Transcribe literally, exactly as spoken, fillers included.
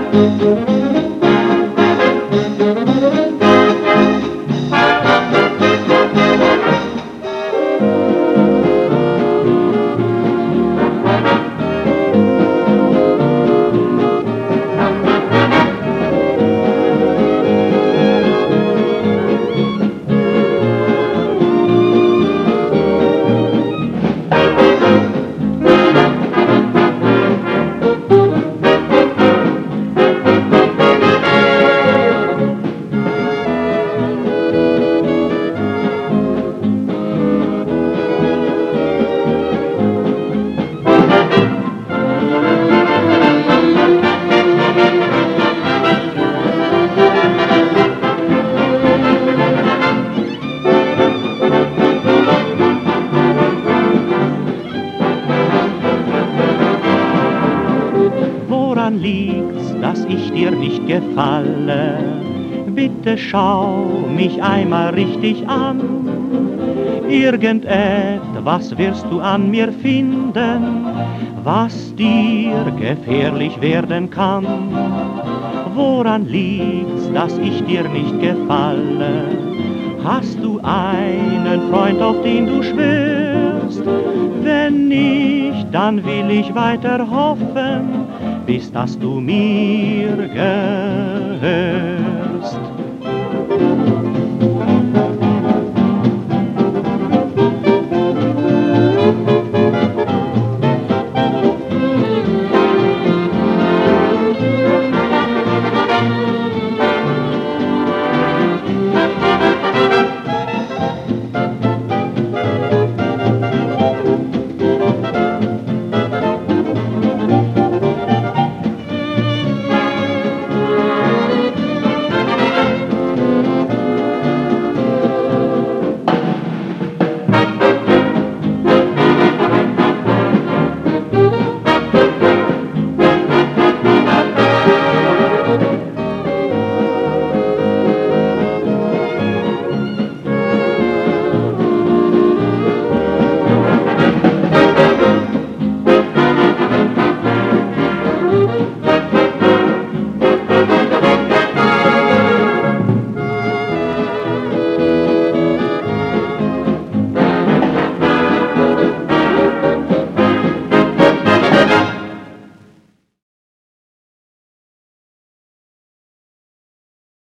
Woran liegt's, dass ich dir nicht gefalle? Bitte schau mich einmal richtig an. Irgendetwas wirst du an mir finden, was dir gefährlich werden kann. Woran liegt's, dass ich dir nicht gefalle? Hast du einen Freund, auf den du schwörst? Wenn nicht, dann will ich weiter hoffen, bis dass du mir gehörst.